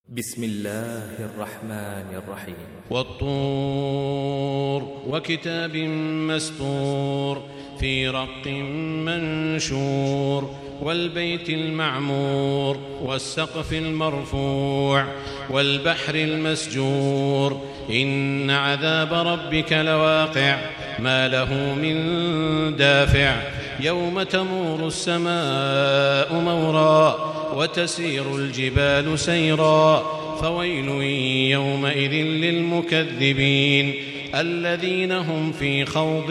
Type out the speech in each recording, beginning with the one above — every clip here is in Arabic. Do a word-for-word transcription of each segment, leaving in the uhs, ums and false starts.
بسم الله الرحمن الرحيم والطور وكتاب مسطور في رق منشور والبيت المعمور والسقف المرفوع والبحر المسجور إن عذاب ربك لواقع ما له من دافع يوم تمور السماء مورا وتسير الجبال سيرا فويل يومئذ للمكذبين الذين هم في خوض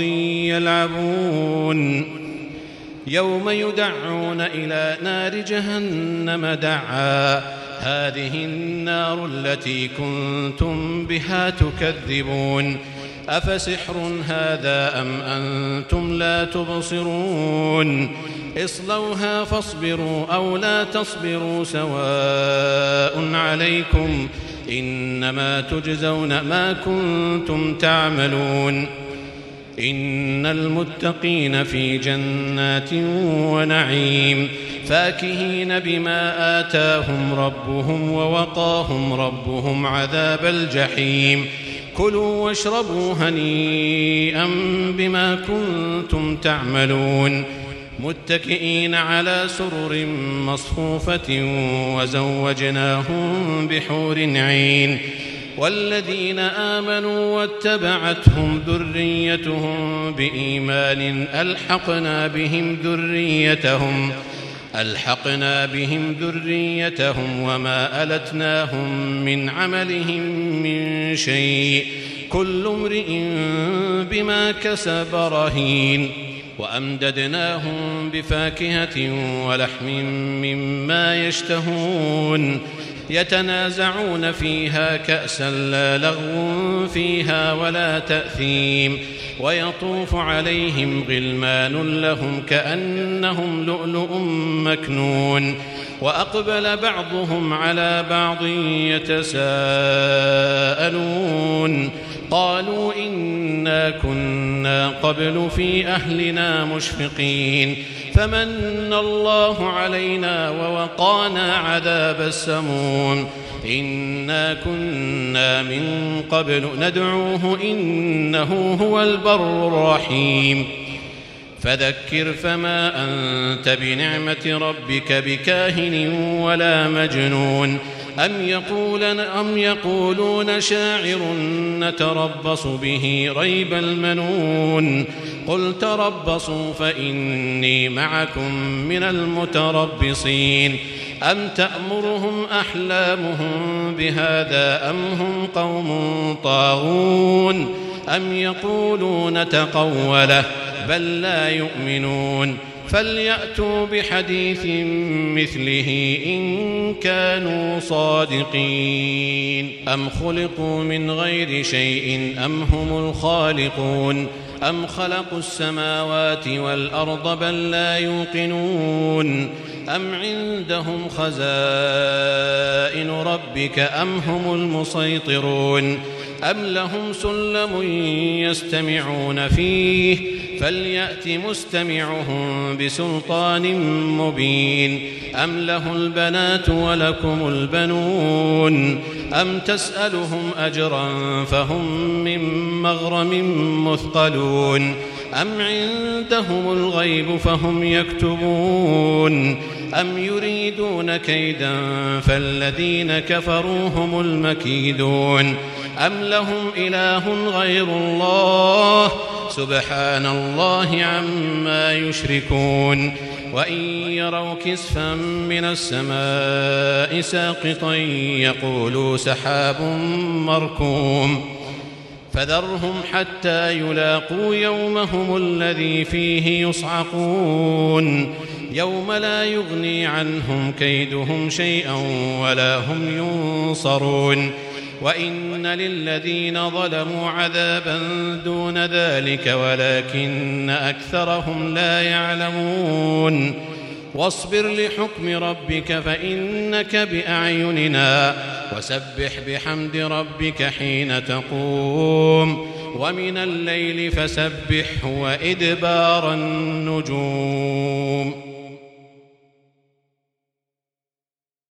يلعبون يوم يدعون إلى نار جهنم دعا هذه النار التي كنتم بها تكذبون أفسحر هذا أم أنتم لا تبصرون اصلوها فاصبروا أو لا تصبروا سواء عليكم إنما تجزون ما كنتم تعملون إن المتقين في جنات ونعيم فاكهين بما آتاهم ربهم ووقاهم ربهم عذاب الجحيم كلوا واشربوا هنيئا بما كنتم تعملون متكئين على سرر مصفوفة وزوجناهم بحور عين والذين آمنوا واتبعتهم ذريتهم بإيمان ألحقنا بهم ذريتهم ألحقنا بهم ذريتهم وما ألتناهم من عملهم من شيء كل امرئ بما كسب رهين وأمددناهم بفاكهة ولحم مما يشتهون يتنازعون فيها كأسا لا لغو فيها ولا تأثيم ويطوف عليهم غلمان لهم كأنهم لؤلؤ مكنون وأقبل بعضهم على بعض يتساءلون قالوا إنا كنا قبل في أهلنا مشفقين فمن الله علينا ووقانا عذاب السموم إنا كنا من قبل ندعوه إنه هو البر الرحيم فذكر فما أنت بنعمة ربك بكاهن ولا مجنون أم يقولون, أم يقولون شاعر نتربص به ريب المنون قل تربصوا فإني معكم من المتربصين أم تأمرهم أحلامهم بهذا أم هم قوم طاغون أم يقولون تقوله بل لا يؤمنون فليأتوا بحديث مثله إن كانوا صادقين أم خلقوا من غير شيء أم هم الخالقون أم خلقوا السماوات والأرض بل لا يوقنون أم عندهم خزائن ربك أم هم المسيطرون أم لهم سلم يستمعون فيه فليأت مستمعهم بسلطان مبين أم له البنات ولكم البنون أم تسألهم أجرا فهم من مغرم مثقلون أم عندهم الغيب فهم يكتبون أم يريدون كيدا فالذين كفروا هم المكيدون أم لهم إله غير الله سبحان الله عما يشركون وإن يروا كسفا من السماء ساقطا يقولوا سحاب مركوم فذرهم حتى يلاقوا يومهم الذي فيه يصعقون يوم لا يغني عنهم كيدهم شيئا ولا هم ينصرون وإن للذين ظلموا عذابا دون ذلك ولكن أكثرهم لا يعلمون واصبر لحكم ربك فإنك بأعيننا وسبح بحمد ربك حين تقوم ومن الليل فسبحه وإدبار النجوم